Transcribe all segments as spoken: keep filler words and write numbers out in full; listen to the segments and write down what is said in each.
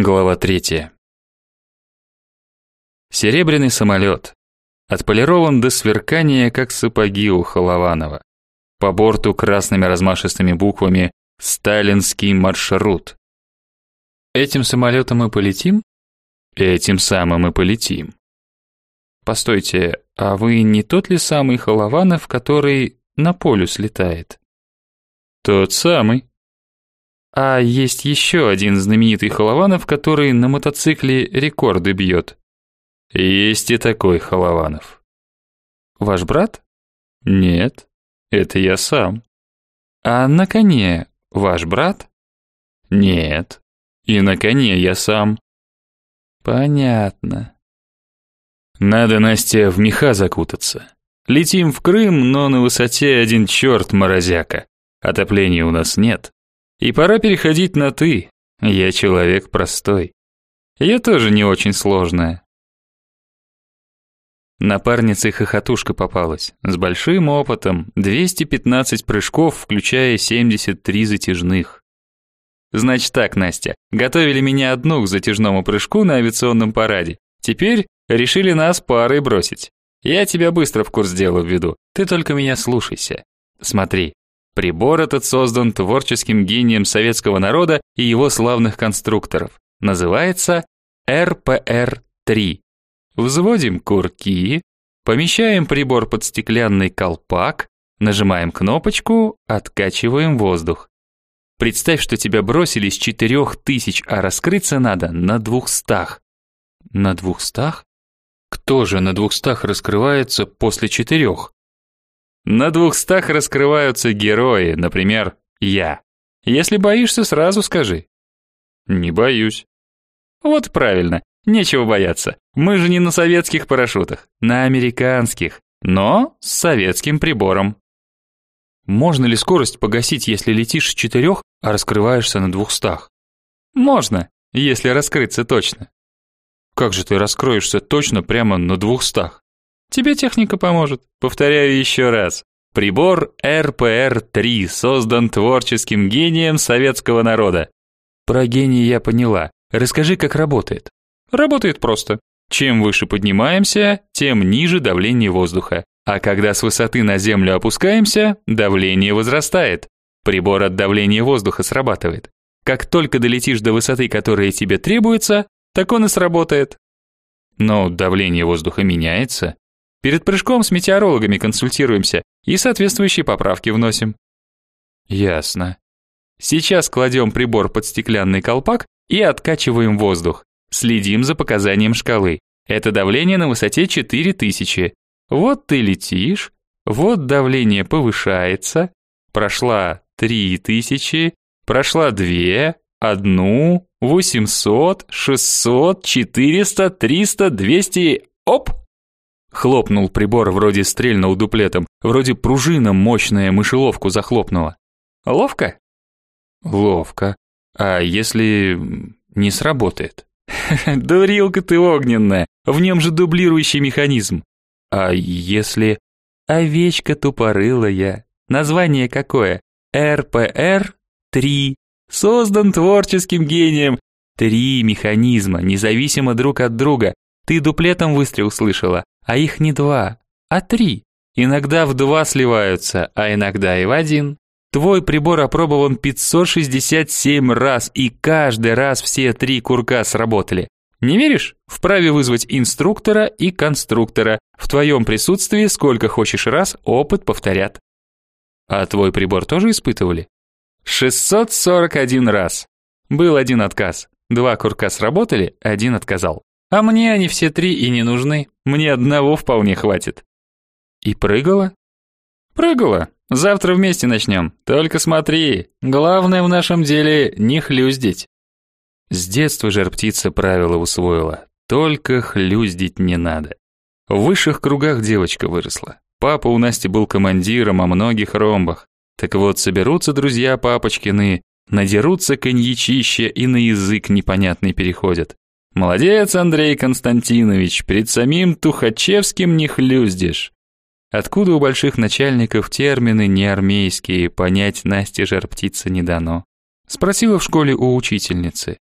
Глава третья. Серебряный самолет. Отполирован до сверкания, как сапоги у Холованова. По борту красными размашистыми буквами «Сталинский маршрут». Этим самолетом мы полетим? Этим самым и полетим. Постойте, а вы не тот ли самый Холованов, который на полюс летает? Тот самый. А есть еще один знаменитый Холованов, который на мотоцикле рекорды бьет. Есть и такой Холованов. Ваш брат? Нет, это я сам. А на коне ваш брат? Нет, и на коне я сам. Понятно. Надо, Настя, в меха закутаться. Летим в Крым, но на высоте один черт морозяка. Отопления у нас нет. И пора переходить на «ты». Я человек простой. Я тоже не очень сложная. Напарнице хохотушка попалась. С большим опытом, двести пятнадцать прыжков, включая семьдесят три затяжных. Значит так, Настя, готовили меня одну к затяжному прыжку на авиационном параде. Теперь решили нас парой бросить. Я тебя быстро в курс дела введу. Ты только меня слушайся. Смотри. Прибор этот создан творческим гением советского народа и его славных конструкторов. Называется эр пэ эр три. Взводим курки, помещаем прибор под стеклянный колпак, нажимаем кнопочку, откачиваем воздух. Представь, что тебя бросили с четырех тысяч, а раскрыться надо на двухстах. На двухстах? Кто же на двухстах раскрывается после четырех? На двухстах раскрываются герои, например, я. Если боишься, сразу скажи. Не боюсь. Вот правильно, нечего бояться. Мы же не на советских парашютах, на американских, но с советским прибором. Можно ли скорость погасить, если летишь с четырех, а раскрываешься на двухстах? Можно, если раскрыться точно. Как же ты раскроешься точно прямо на двухстах? Тебе техника поможет. Повторяю еще раз. Прибор эр пэ эр три создан творческим гением советского народа. Про гений я поняла. Расскажи, как работает. Работает просто. Чем выше поднимаемся, тем ниже давление воздуха. А когда с высоты на землю опускаемся, давление возрастает. Прибор от давления воздуха срабатывает. Как только долетишь до высоты, которая тебе требуется, так он и сработает. Но давление воздуха меняется. Перед прыжком с метеорологами консультируемся и соответствующие поправки вносим. Ясно. Сейчас кладем прибор под стеклянный колпак и откачиваем воздух. Следим за показанием шкалы. Это давление на высоте четыре тысячи. Вот ты летишь, вот давление повышается. Прошла три тысячи, прошла две, одну, восемьсот, шестьсот, четыреста, триста, двести. Оп! Хлопнул прибор, вроде стрельнул дуплетом, вроде пружина мощная мышеловку захлопнула. Ловко? Ловко. А если не сработает? Дурилка ты огненная, в нем же дублирующий механизм. А если... Овечка тупорылая. Название какое? эр пэ эр три. Создан творческим гением. Три механизма, независимо друг от друга. Ты дуплетом выстрел слышала, а их не два, а три. Иногда в два сливаются, а иногда и в один. Твой прибор опробован пятьсот шестьдесят семь раз, и каждый раз все три курка сработали. Не веришь? Вправе вызвать инструктора и конструктора. В твоем присутствии сколько хочешь раз опыт повторят. А твой прибор тоже испытывали? шестьсот сорок один раз. Был один отказ. Два курка сработали, один отказал. А мне они все три и не нужны. Мне одного вполне хватит. И прыгала? Прыгала. Завтра вместе начнем. Только смотри, главное в нашем деле не хлюздить. С детства жар-птица правила усвоила. Только хлюздить не надо. В высших кругах девочка выросла. Папа у Насти был командиром о многих ромбах. Так вот, соберутся друзья папочкины, надерутся коньячище и на язык непонятный переходят. Молодец, Андрей Константинович, перед самим Тухачевским не хлюздишь. Откуда у больших начальников термины неармейские, понять Насте жар-птица не дано. Спросила в школе у учительницы.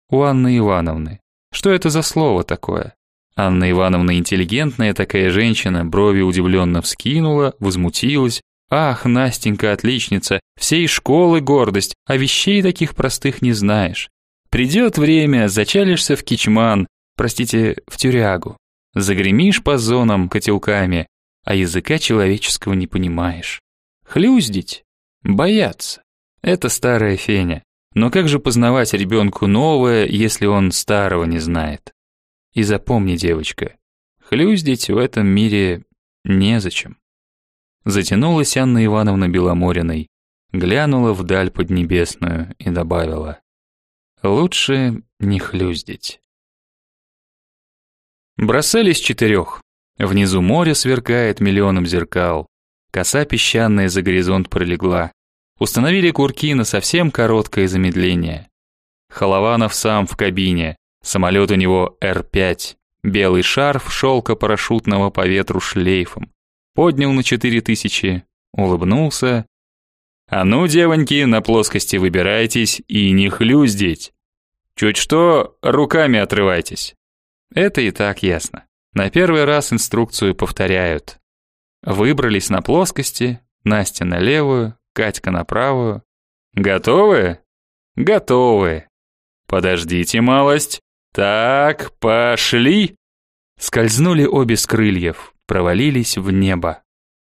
у Анны Ивановны. Что это за слово такое? Анна Ивановна интеллигентная такая женщина, брови удивленно вскинула, возмутилась. Ах, Настенька, отличница, всей школы гордость, а вещей таких простых не знаешь. Придет время, зачалишься в кичман, простите, в тюрягу. Загремишь по зонам котелками, а языка человеческого не понимаешь. Хлюздить, бояться. Это старая феня. Но как же познавать ребенку новое, если он старого не знает? И запомни, девочка, хлюздить в этом мире незачем. Затянулась Анна Ивановна Беломориной, глянула вдаль поднебесную и добавила: лучше не хлюздить. Бросали с четырех. Внизу море сверкает миллионом зеркал. Коса песчаная за горизонт пролегла. Установили курки на совсем короткое замедление. Холованов сам в кабине. Самолет у него Эр пять. Белый шарф шелко-парашютного по ветру шлейфом. Поднял на четыре тысячи, улыбнулся. А ну, девоньки, на плоскости выбирайтесь и не хлюздить. Чуть что, руками отрывайтесь. Это и так ясно. На первый раз инструкцию повторяют. Выбрались на плоскости, Настя на левую, Катька на правую. Готовы? Готовы. Подождите малость. Так, пошли. Скользнули обе с крыльев, провалились в небо.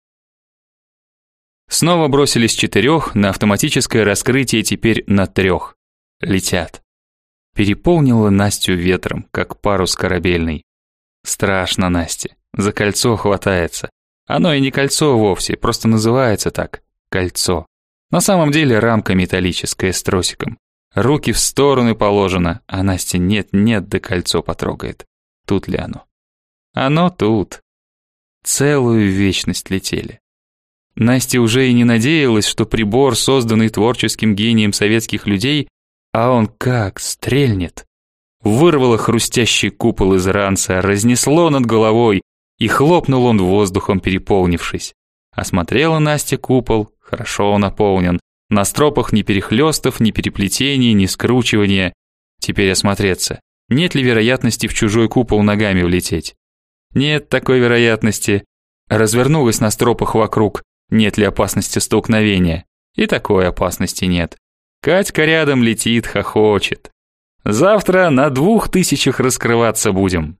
Снова бросились с четырех, на автоматическое раскрытие теперь на трех. Летят. Переполнило Настю ветром, как парус корабельный. Страшно Насте, за кольцо хватается. Оно и не кольцо вовсе, просто называется так – кольцо. На самом деле рамка металлическая с тросиком. Руки в стороны положено, а Настя нет-нет да кольцо потрогает. Тут ли оно? Оно тут. Целую вечность летели. Настя уже и не надеялась, что прибор, созданный творческим гением советских людей, а он как стрельнет. Вырвало хрустящий купол из ранца, разнесло над головой, и хлопнул он воздухом, переполнившись. Осмотрела Настя купол, хорошо наполнен. На стропах ни перехлёстов, ни переплетений, ни скручивания. Теперь осмотреться. Нет ли вероятности в чужой купол ногами влететь? Нет такой вероятности. Развернулась на стропах вокруг. Нет ли опасности столкновения? И такой опасности нет. Катька рядом летит, хохочет. Завтра на двух тысячах раскрываться будем.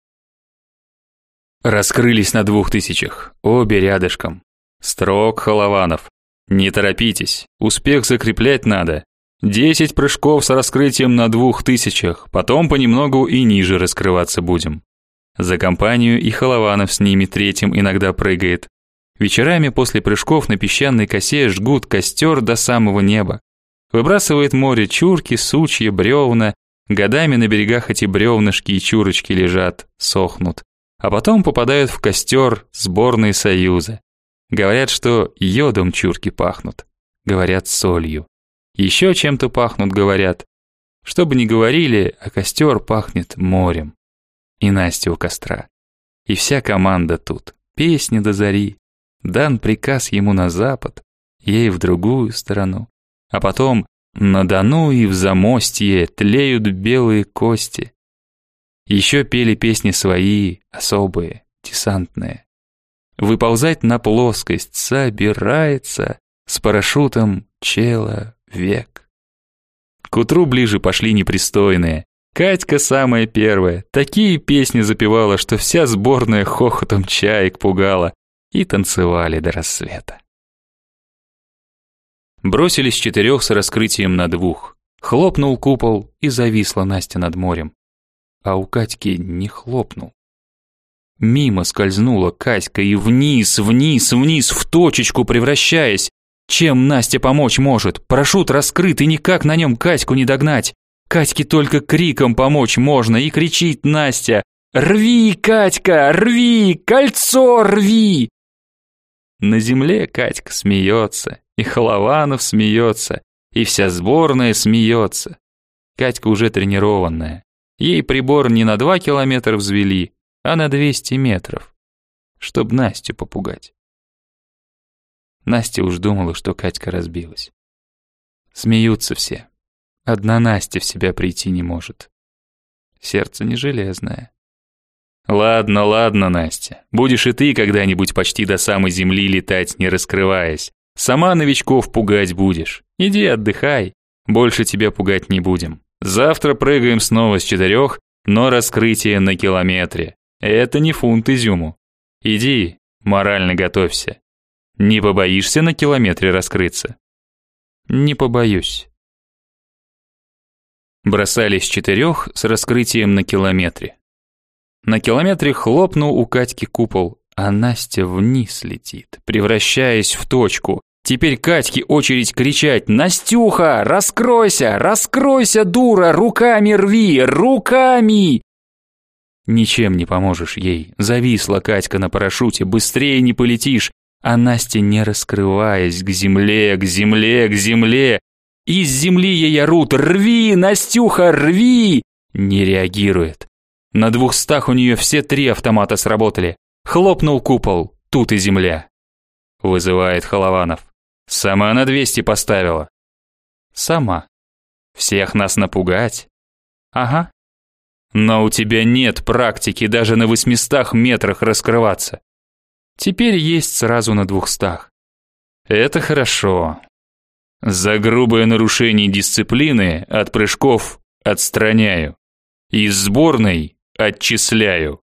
Раскрылись на двух тысячах, обе рядышком. Строг Холованов. Не торопитесь, успех закреплять надо. Десять прыжков с раскрытием на двух тысячах, потом понемногу и ниже раскрываться будем. За компанию и Холованов с ними третьим иногда прыгает. Вечерами после прыжков на песчаной косе жгут костер до самого неба. Выбрасывает море чурки, сучья, бревна. Годами на берегах эти бревнышки и чурочки лежат, сохнут. А потом попадают в костер сборной Союза. Говорят, что йодом чурки пахнут. Говорят, солью. Еще чем-то пахнут, говорят. Что бы ни говорили, а костер пахнет морем. И Настя у костра. И вся команда тут. Песни до зари. Дан приказ ему на запад, ей в другую сторону. А потом на Дону и в Замостье тлеют белые кости. Еще пели песни свои, особые, десантные. Выползать на плоскость собирается с парашютом человек. К утру ближе пошли непристойные. Катька самая первая. Такие песни запевала, что вся сборная хохотом чаек пугала. И танцевали до рассвета. Бросились с четырех с раскрытием на двух. Хлопнул купол, и зависла Настя над морем. А у Катьки не хлопнул. Мимо скользнула Катька и вниз, вниз, вниз, в точечку превращаясь. Чем Настя помочь может? Парашют раскрыт, и никак на нем Катьку не догнать. Катьке только криком помочь можно, и кричит Настя: «Рви, Катька, рви! Кольцо рви!» На земле Катька смеется, и Холованов смеется, и вся сборная смеется. Катька уже тренированная. Ей прибор не на два километра взвели, а на двести метров, чтоб Настю попугать. Настя уж думала, что Катька разбилась. Смеются все. Одна Настя в себя прийти не может. Сердце не железное. Ладно, ладно, Настя. Будешь и ты когда-нибудь почти до самой земли летать, не раскрываясь. Сама новичков пугать будешь. Иди отдыхай. Больше тебя пугать не будем. Завтра прыгаем снова с четырех, но раскрытие на километре. Это не фунт изюму. Иди, морально готовься. Не побоишься на километре раскрыться? Не побоюсь. Бросали с четырех с раскрытием на километре. На километре хлопнул у Катьки купол, а Настя вниз летит, превращаясь в точку. Теперь Катьке очередь кричать: «Настюха, раскройся, раскройся, дура, руками рви, руками!» Ничем не поможешь ей. Зависла Катька на парашюте, быстрее не полетишь, а Настя, не раскрываясь, к земле, к земле, к земле. Из земли ей орут: «Рви, Настюха, рви!» Не реагирует. На двухстах у нее все три автомата сработали. Хлопнул купол, тут и земля. Вызывает Холованов. Сама на двести поставила. Сама. Всех нас напугать? Ага. Но у тебя нет практики даже на восьмистах метрах раскрываться. Теперь есть сразу на двухстах. Это хорошо. За грубое нарушение дисциплины от прыжков отстраняю. Из сборной отчисляю.